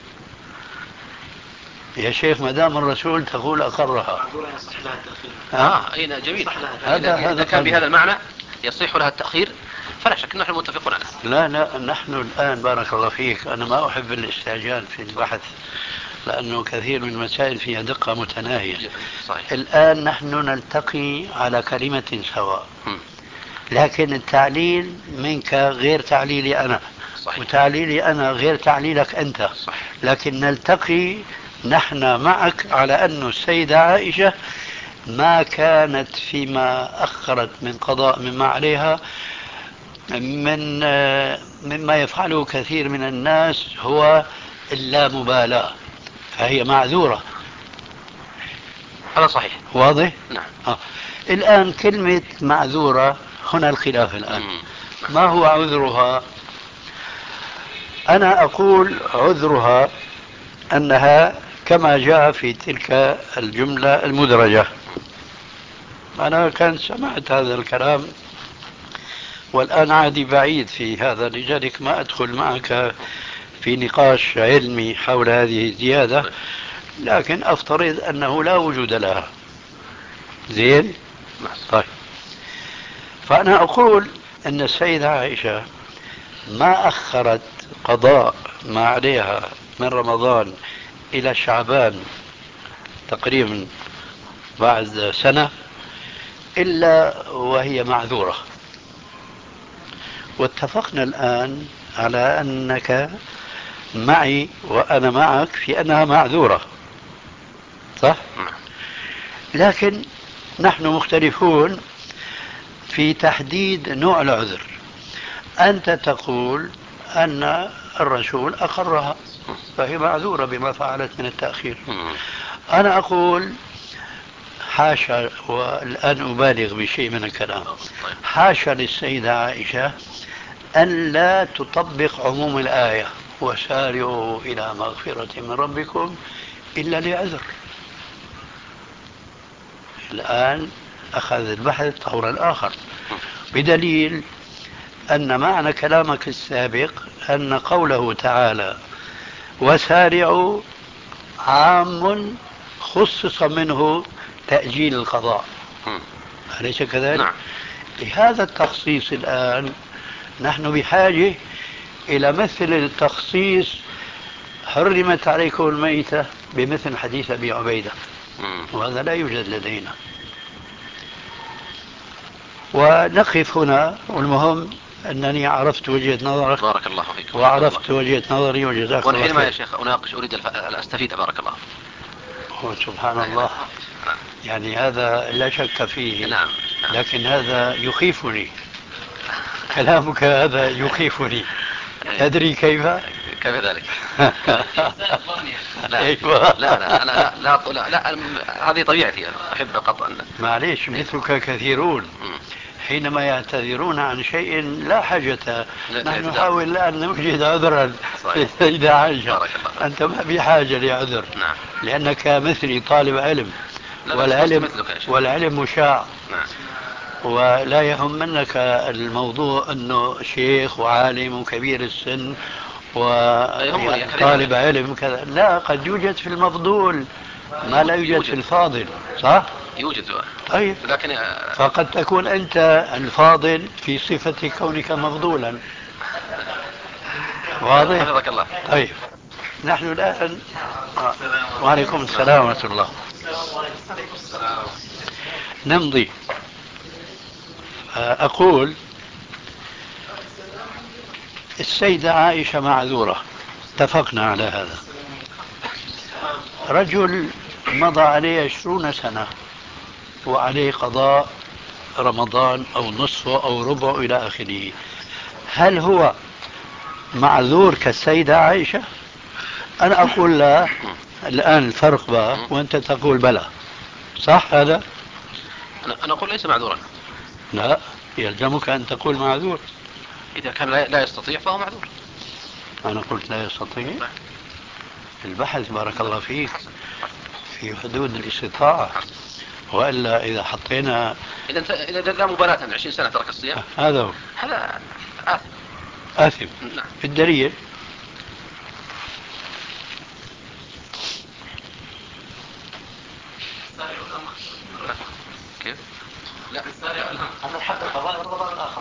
يا شيخ، ما دام الرسول تقول أقرها. معذورة يصح لها التأخير. أين جميل. هذا كان بهذا المعنى يصح لها التأخير، فلا شك نحن متفقون عليه. لا، نحن الآن بارك الله فيك، أنا ما أحب الاستعجال في البحث لأنه كثير من المسائل فيها دقة متناهية. صحيح. الآن نحن نلتقي على كلمة سواء، لكن التعليل منك غير تعليلي أنا. صحيح. وتعليلي أنا غير تعليلك أنت. صحيح. لكن نلتقي نحن معك على أن السيدة عائشة ما كانت فيما أخرت من قضاء مما عليها مما يفعله كثير من الناس هو اللامبالاة، فهي معذورة. هذا صحيح. واضح؟ نعم. الآن كلمة معذورة هنا الخلاف الآن. ما هو عذرها؟ أنا أقول عذرها أنها كما جاء في تلك الجملة المدرجة. أنا كان سمعت هذا الكلام والآن عادي بعيد في هذا، لذلك ما أدخل معك في نقاش علمي حول هذه الزيادة، لكن أفترض أنه لا وجود لها. زين؟ طيب، فأنا أقول أن السيدة عائشة ما أخرت قضاء ما عليها من رمضان إلى شعبان تقريبا بعد سنة إلا وهي معذورة. واتفقنا الآن على أنك معي وأنا معك في أنها معذورة، صح؟ لكن نحن مختلفون في تحديد نوع العذر. أنت تقول أن الرسول أقرها فهي معذورة بما فعلت من التأخير. أنا أقول حاشا، والآن أبالغ بشيء من الكلام، حاشا للسيدة عائشة أن لا تطبق عموم الآية وسارعوا إلى مغفرة من ربكم إلا لعذر. الآن أخذ البحث طورا آخر، بدليل أن معنى كلامك السابق أن قوله تعالى وسارعوا عام خصص منه تأجيل القضاء، أليس كذلك؟ نعم. لهذا التخصيص الآن نحن بحاجة إلى مثل التخصيص حرمت عليكم الميتة بمثل حديث أبي عبيدة، وهذا لا يوجد لدينا. ونقف هنا، والمهم أنني عرفت وجهة نظرك. بارك الله فيك. وعرفت وجهة نظري وجزاك الله خير. والحينما يا شيخ أناقش أريد أستفيد. بارك الله. سبحان الله. يعني هذا لا شك فيه. نعم. لكن هذا يخيفني، كلامك هذا يخيفني. تدري كيف؟ كيف ذلك؟ لا. أيوة. لا أنا لا هذه طبيعتي، أحب قطعا. معليش، مثلك كثيرون حينما يعتذرون عن شيء لا حاجة، نحن نحاول الآن نوجد عذرا للسيدة عائشة. أنت ما بحاجة لعذر. نعم. لأنك مثلي طالب علم، والعلم مشاع. نعم. ولا يهمنك الموضوع أنه شيخ وعالم وكبير السن وطالب علم كذا. لا، قد يوجد في المفضول ما لا يوجد في الفاضل، صح؟ يوجد. طيب، لكن فقد تكون أنت الفاضل في صفة كونك مفضولا. واضح؟ حفظك الله. طيب، نحن الآن وعليكم السلام ورحمة الله. نمضي. أقول السيدة عائشة معذورة، اتفقنا على هذا. رجل مضى عليه 20 سنة وعليه قضاء رمضان أو نصفه أو ربعه إلى آخره، هل هو معذور كالسيدة عائشة؟ أنا أقول لا. الآن الفرق بقى، وأنت تقول بلى، صح هذا؟ أنا أقول ليس معذورا. لا، يلزمك أن تقول معذور. إذا كان لا يستطيع فهو معذور. أنا قلت لا يستطيع. البحث بارك الله فيك في حدود الاستطاعة، وإلا إذا حطينا إذا لا مبالاة 20 سنة ترك الصيام، هذا هو. هذا آثم. آثم. نعم. في الدليل كيف؟ لا، هذا الحد القضاء والرمضان الآخر.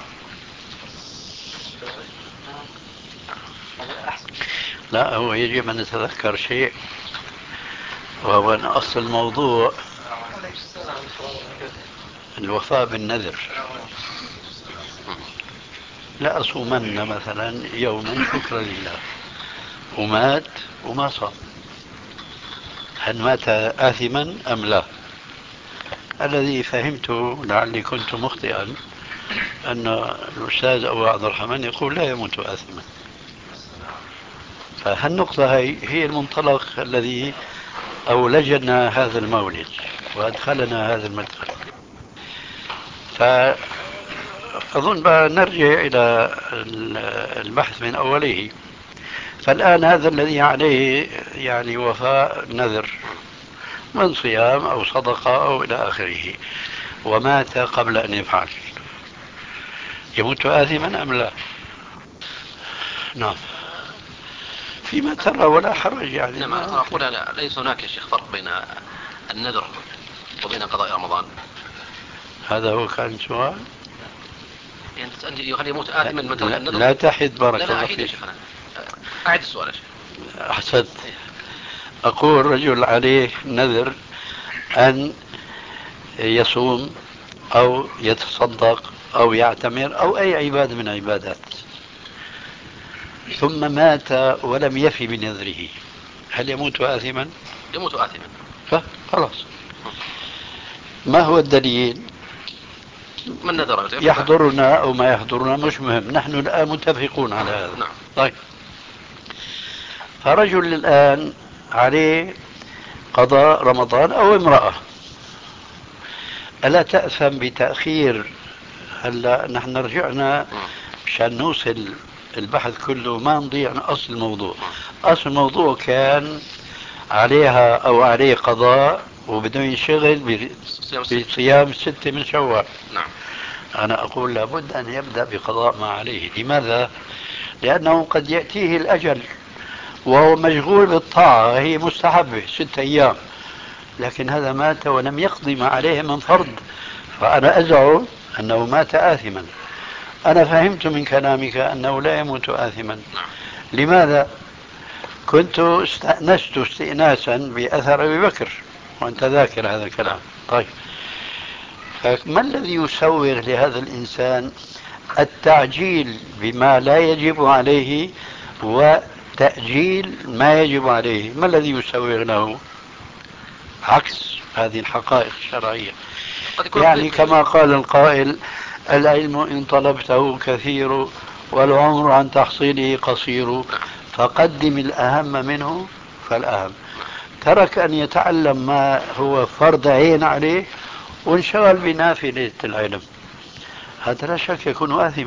لا، هو يجب أن نتذكر شيء، وهو أن أصل الموضوع الوفاء بالنذر. لا أصومن مثلا يوما شكرا لله، ومات وما صام، هل مات آثما أم لا؟ الذي فهمته، لعلي كنت مخطئا، أن الأستاذ أبو عبد الرحمن يقول لا يموت آثما. فهالنقطة هي المنطلق الذي أولجنا هذا المولد وأدخلنا هذا المدخل. فأظن بقى نرجع إلى البحث من أوله. فالآن هذا الذي عليه يعني وفاء نذر من صيام أو صدقة أو إلى آخره، ومات قبل أن يفعل، يموت آثما أم لا؟ نعم، فيما ترى ولا حرج يعني. نعم. أنا أقول ليس هناك يا شيخ فرق بين النذر وبين قضاء رمضان. هذا هو كان سؤال. يعني هل يموت آثما من ترك النذر؟ لا تحد بارك الله لا فيك. يا شيخ، أعد السؤال يا شيخ. أحسنت. أقول رجل عليه نذر أن يصوم أو يتصدق أو يعتمر أو أي عبادة من العبادات، ثم مات ولم يفي بنذره، هل يموت آثما؟ يموت آثما. خلاص. ما هو الدليل؟ من نذر يحضرنا أو ما يحضرنا مش مهم، نحن الآن متفقون على هذا. نعم. طيب، فرجل الآن عليه قضاء رمضان أو امرأة، ألا تأثم بتأخير؟ هلا نحن رجعنا مشان نوصل البحث كله ما نضيع أصل الموضوع. أصل الموضوع كان عليها أو عليه قضاء وبده ينشغل بصيام 6 من شوال. نعم. أنا أقول لابد أن يبدأ بقضاء ما عليه. لماذا؟ لأنه قد يأتيه الأجل وهو مشغول بالطاعة، هي مستحبة 6 أيام، لكن هذا مات ولم يقضي ما عليه من فرض، فأنا أزعم أنه مات آثما. أنا فهمت من كلامك أنه لا يموت آثما. لماذا؟ كنت استأنست استئناسا بأثر أبي بكر وأنت ذاكر هذا الكلام. طيب، ما الذي يسوغ لهذا الإنسان التعجيل بما لا يجب عليه وتأجيل ما يجب عليه؟ ما الذي يسوغ له؟ عكس هذه الحقائق الشرعية. يعني كما قال القائل: العلم إن طلبته كثير والعمر عن تحصيله قصير، فقدم الأهم منه فالأهم. ترك أن يتعلم ما هو فرض عين عليه وانشغل بنافلة العلم، هذا لا شك يكون آثما.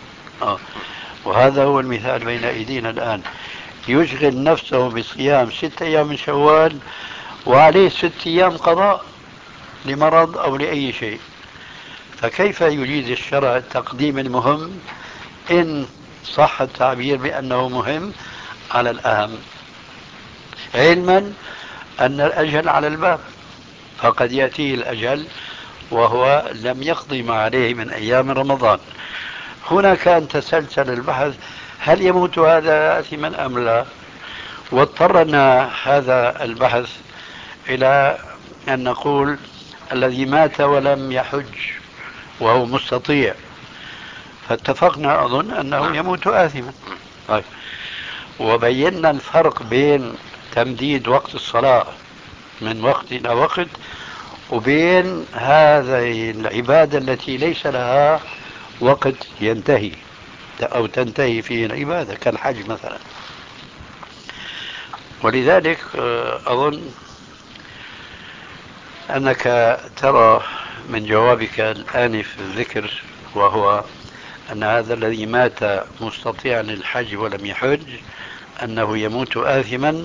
وهذا هو المثال بين أيدينا الآن، يشغل نفسه بصيام 6 أيام من شوال وعليه 6 أيام قضاء لمرض أو لأي شيء. فكيف يجيز الشرع تقديم المهم، إن صح التعبير بأنه مهم، على الأهم، علما أن الأجل على الباب، فقد يأتيه الأجل وهو لم يقضي ما عليه من أيام رمضان. هنا كان تسلسل البحث: هل يموت هذا آثما أم لا؟ واضطرنا هذا البحث إلى أن نقول الذي مات ولم يحج وهو مستطيع، فاتفقنا أظن أنه يموت آثما. طيب، وبينا الفرق بين تمديد وقت الصلاة من وقت إلى وقت وبين هذه العبادة التي ليس لها وقت ينتهي أو تنتهي فيه العبادة كالحج مثلا. ولذلك أظن أنك ترى من جوابك الآنف الذكر، وهو أن هذا الذي مات مستطيعا للحج ولم يحج أنه يموت آثما،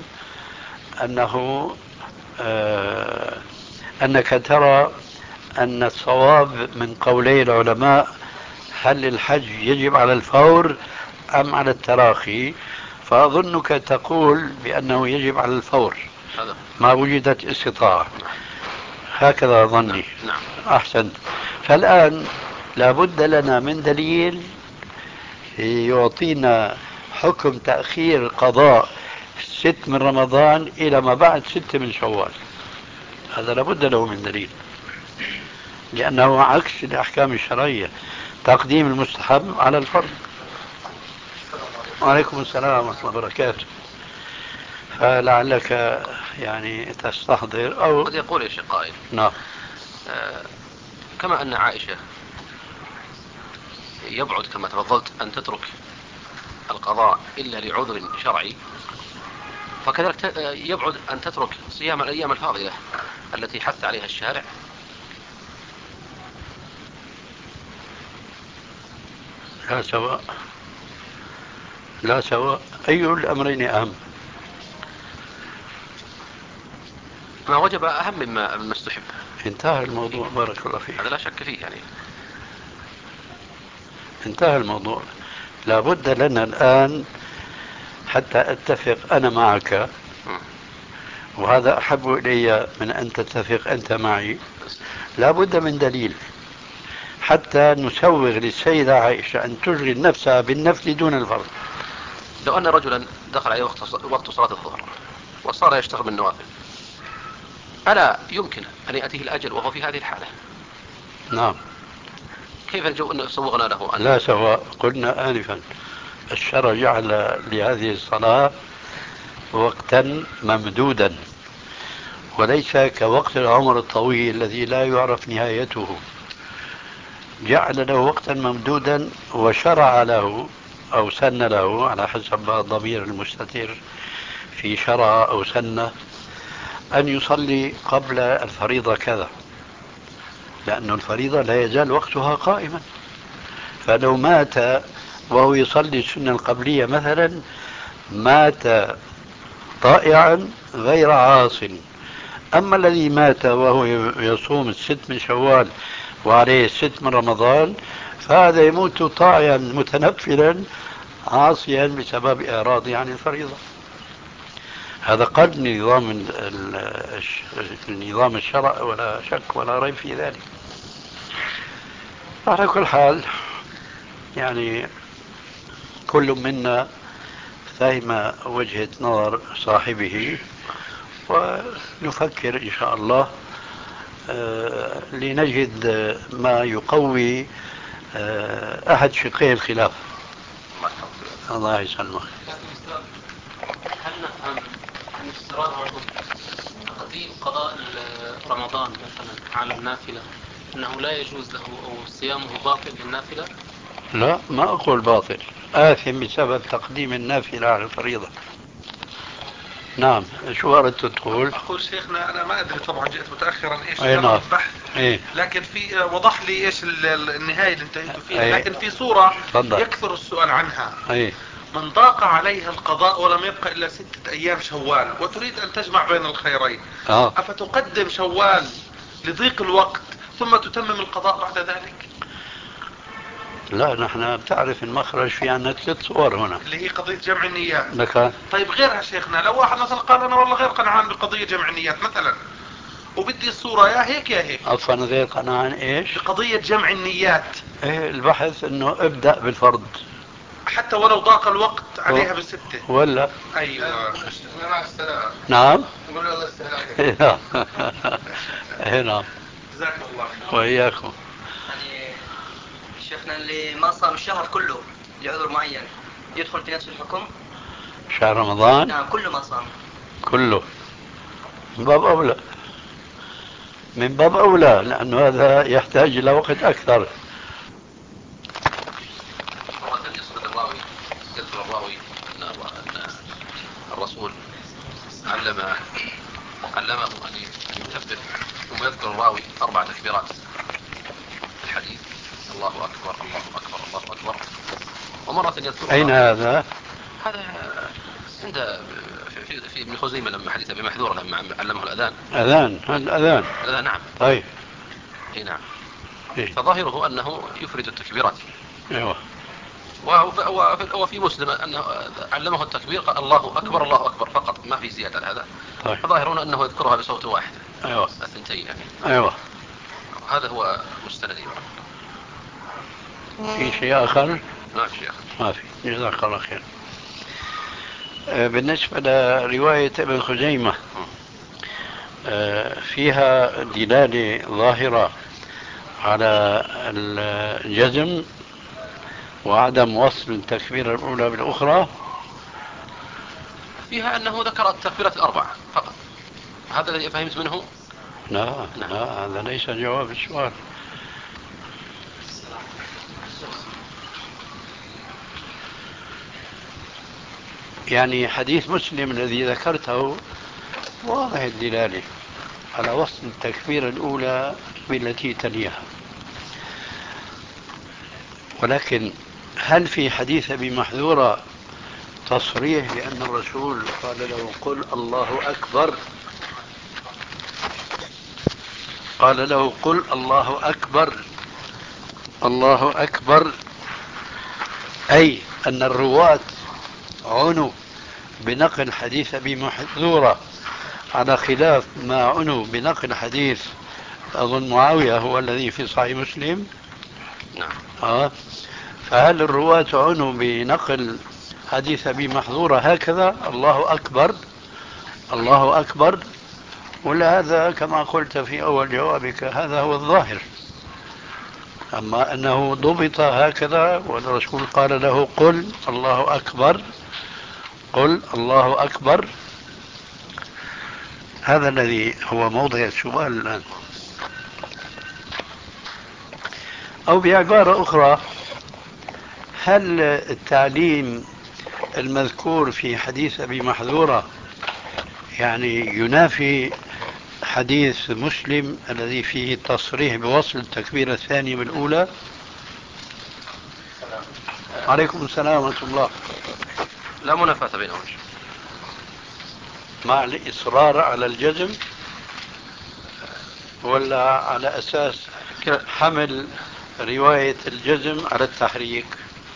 أنك ترى أن الصواب من قولي العلماء هل الحج يجب على الفور أم على التراخي، فأظنك تقول بأنه يجب على الفور ما وجدت استطاعة. هكذا ظني. نعم. أحسنت. فالآن لابد لنا من دليل يعطينا حكم تأخير قضاء 6 من رمضان إلى ما بعد 6 من شوال. هذا لابد له من دليل، لأنه عكس الأحكام الشرعية، تقديم المستحب على الفرض. وعليكم السلام ورحمة الله وبركاته. فلعلك يعني تستحضر أو قد يقول يا شيخ قائل. نعم. كما أن عائشة يبعد كما تفضلت أن تترك القضاء إلا لعذر شرعي، فكذلك يبعد أن تترك صيام الأيام الفاضلة التي حث عليها الشارع. لا سواء، لا سواء، أي الأمرين أهم؟ ما وجب أهم مما استحب. انتهى الموضوع، بارك الله فيك. هذا لا شك فيه يعني. انتهى الموضوع. لابد لنا الآن حتى أتفق أنا معك، وهذا أحب إلي من أن تتفق أنت معي، لابد من دليل حتى نسوغ للسيدة عائشة أن تشغل نفسها بالنفل دون الفرض. لو أن رجلا دخل عليه وقت صلاة الظهر وصار يشتغل بالنوافل، ألا يمكن أن يأتيه الأجل وهو في هذه الحالة؟ نعم. كيف سوغنا له أن لا سواء. قلنا آنفا الشرع جعل لهذه الصلاة وقتا ممدودا، وليس كوقت العمر الطويل الذي لا يعرف نهايته. جعل له وقتا ممدودا وشرع له أو سن له على حسب ضمير المستتر في شرع أو سنة أن يصلي قبل الفريضة كذا، لأن الفريضة لا يزال وقتها قائما. فلو مات وهو يصلي السنة القبلية مثلا، مات طائعا غير عاص. أما الذي مات وهو يصوم 6 من شوال وعليه 6 من رمضان، فهذا يموت طائعا متنفلا عاصيا بسبب إعراضه عن الفريضة. هذا قد نظام الشرع ولا شك ولا ريب في ذلك. على كل حال يعني كل منا فهم وجهة نظر صاحبه، ونفكر إن شاء الله لنجد ما يقوي أحد شقي الخلاف. الله يسلمك. هل نفهم أن اشتراط تقديم قضاء رمضان مثلا على النافلة أنه لا يجوز له أو صيامه باطل للنافلة؟ لا، ما أقول باطل، آثم بسبب تقديم النافلة على الفريضة. نعم. شو أردت تقول؟ أقول شيخنا أنا ما أدري طبعا، جئت متأخرا إيش نعم. البحث، لكن في وضح لي إيش النهاية اللي انتهيتوا فيها. لكن في صورة يكثر السؤال عنها. من ضاق عليها القضاء ولم يبقى إلا 6 أيام شوال وتريد أن تجمع بين الخيرين، أفتقدم شوال لضيق الوقت ثم تتمم القضاء بعد ذلك؟ لا، نحن بتعرف المخرج في عندنا 3 صور هنا اللي هي قضية جمع النيات. لك. طيب غيرها شيخنا، لو واحد مثلا قال أنا والله غير قنعان بقضية جمع النيات مثلا، وبدي الصورة يا هيك يا هيك. عفوا، غير قناعان ايش؟ بقضية جمع النيات. البحث انه ابدأ بالفرض حتى ولو ضاق الوقت عليها ب6 ولا. ايوه. مع السلامة. نعم. نقول الله يستاهل عليك. نعم. جزاكم الله خير. وإياكم. يعني شيخنا اللي ما صام الشهر كله لعذر معين يدخل في نفس الحكم؟ شهر رمضان؟ نعم، كله ما صام. كله من باب أولى، من باب أولى، لأنه هذا يحتاج إلى وقت أكثر. يذكر الراوي أن الرسول علمه أن يكبر، ثم يذكر الراوي 4 تكبيرات الحديث: الله أكبر الله أكبر الله أكبر. ومرة يذكر أين هذا؟ هذا عند في ابن خزيمة لما حديث أبي محذور لما علمه الأذان. الأذان نعم. طيب. نعم. فظاهره أنه يفرد التكبيرات. ايوه. وفي مسلم أنه علمه التكبير قال الله أكبر الله أكبر فقط، ما في زيادة على هذا. طيب. فظاهرون أنه يذكرها بصوت واحد. ايوه. 2 يعني. ايوه. هذا هو مستندي. في شيء آخر؟ ما في شيء آخر. ما في. جزاك الله خير. بالنسبة لرواية ابن خزيمة فيها دلالة ظاهرة على الجزم وعدم وصل التكبيرة الأولى بالأخرى. فيها أنه ذكر التكبيرات 4 فقط، هذا الذي فهمت منه. لا هذا ليس جواب السؤال. يعني حديث مسلم الذي ذكرته واضح الدلالة على وصل التكبيرة الأولى بالتي تليها، ولكن هل في حديث أبي محذورة تصريح بأن الرسول قال له قل الله أكبر؟ قال له قل الله أكبر. الله أكبر أي أن الرواة عنوا بنقل حديث أبي محذورة على خلاف ما عنوا بنقل حديث أظن معاوية هو الذي في صحيح مسلم. نعم. فهل الرواة عنوا بنقل حديث أبي محذورة هكذا الله أكبر الله أكبر، ولا هذا كما قلت في أول جوابك هذا هو الظاهر؟ أما أنه ضبط هكذا والرسول قال له قل الله أكبر، قل الله أكبر، هذا الذي هو موضع السؤال الآن. أو بعبارة أخرى، هل التعليم المذكور في حديث أبي محذورة يعني ينافي حديث مسلم الذي فيه التصريح بوصل التكبيرة الثانية بالأولى؟ عليكم السلام ورحمة الله. لا منافاة بينهم مع الإصرار على الجزم ولا على أساس حمل رواية الجزم على التحريك؟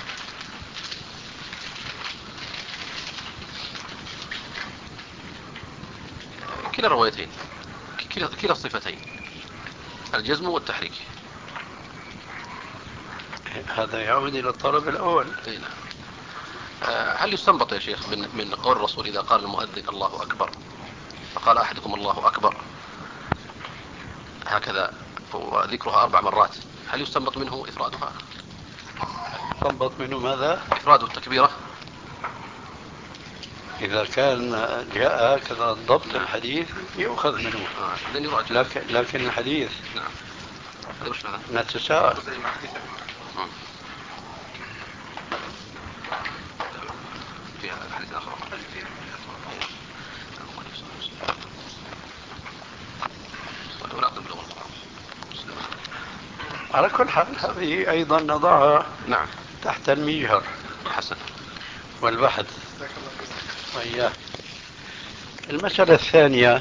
كلا الروايتين، كلا الصفتين، الجزم والتحريك. هذا يعود إلى الطلب الأول. نعم. هل يستنبط يا شيخ من قول الرسول إذا قال المؤذن الله أكبر فقال أحدكم الله أكبر هكذا وذكرها 4 مرات، هل يستنبط منه إفرادها؟ يستنبط منه ماذا؟ إفراد التكبيرة. إذا كان جاء هكذا ضبط الحديث يؤخذ منه. لكن الحديث نتساءل. في حديث آخر على كل حال هذه أيضا نضعها تحت المجهر حسن والبحث. المسألة الثانية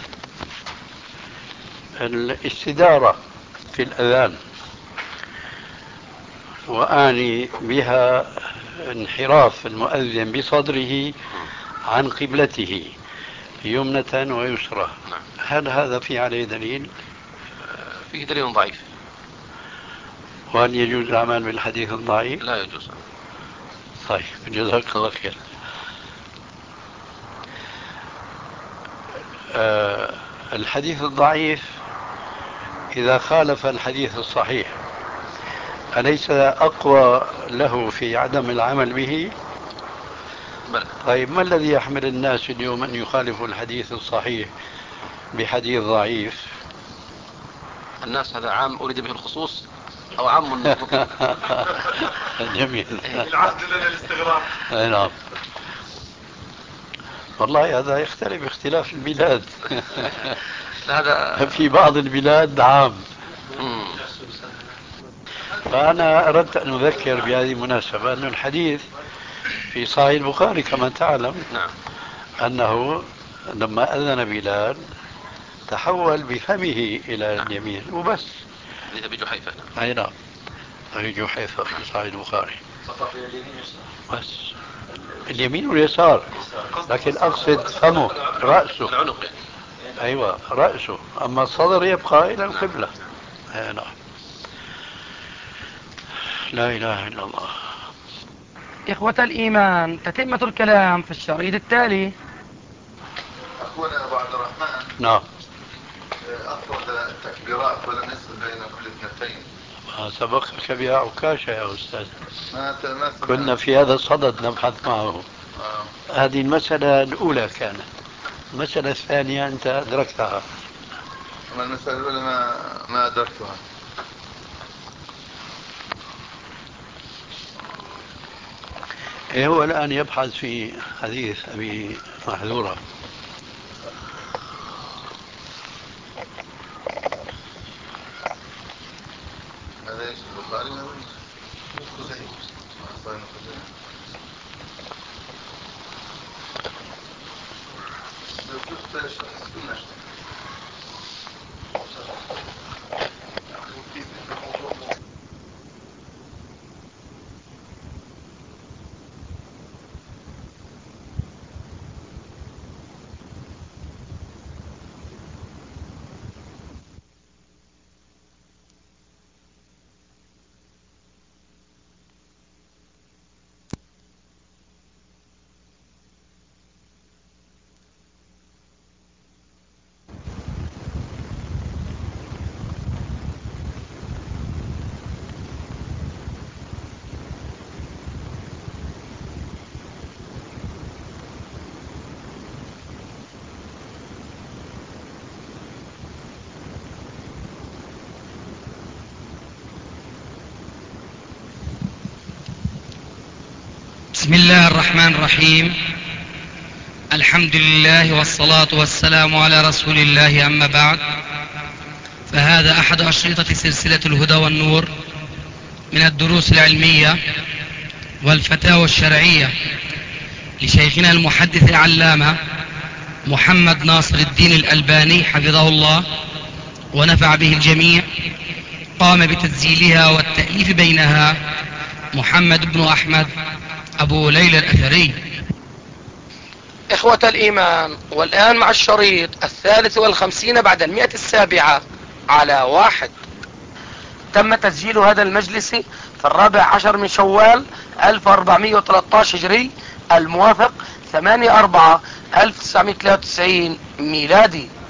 الاستدارة في الأذان، وأعني بها انحراف المؤذن بصدره عن قبلته يمنة ويسرى. هل هذا في عليه دليل؟ فيه دليل ضعيف. وهل يجوز العمل بالحديث الضعيف؟ لا يجوز. طيب جزاك الله خير. الحديث الضعيف إذا خالف الحديث الصحيح أليس أقوى له في عدم العمل به؟ بلى. طيب ما الذي يحمل الناس اليوم أن يخالفوا الحديث الصحيح بحديث ضعيف؟ الناس هذا عام أريد به الخصوص أو عام مطلق؟ جميل. العهد لنا الاستغراب. نعم. والله هذا يختلف باختلاف البلاد. هذا في بعض البلاد عام. فأنا أردت أن أذكر بهذه المناسبة أن الحديث في صحيح البخاري كما تعلم أنه لما أذن بلال تحول بفمه إلى اليمين وبس. أبي جحيفة. أي نعم، أبي جحيفة في صحيح البخاري. بس اليمين واليسار، لكن أقصد فمه، رأسه. العنق يعني. أيوة رأسه، أما الصدر يبقى إلى القبلة. نعم. لا إله إلا الله. إخوة الإيمان، تتمة الكلام في الشريط التالي. أخونا أبو عبد الرحمن. نعم. أفرد التكبيرات ولم يصل بين كل اثنتين. سبقك بها عكاشة يا أستاذ. ما كنا في هذا الصدد نبحث معه. هذه المسألة الأولى كانت. المسألة الثانية أنت أدركتها. أما المسألة الأولى ما أدركتها. هو الآن يبحث في حديث أبي محذورة. هذا ايش البخاري ولا بسم الله الرحمن الرحيم. الحمد لله والصلاة والسلام على رسول الله، أما بعد، فهذا أحد أشرطة سلسلة الهدى والنور من الدروس العلمية والفتاوى الشرعية لشيخنا المحدث العلامة محمد ناصر الدين الألباني حفظه الله ونفع به الجميع. قام بتسجيلها والتأليف بينها محمد بن أحمد أبو ليلى الأثري. إخوة الإيمان، والآن مع الشريط 53 بعد 107 على 1. تم تسجيل هذا المجلس في 14 من شوال 1413 هجري، الموافق 8/4/1993 ميلادي.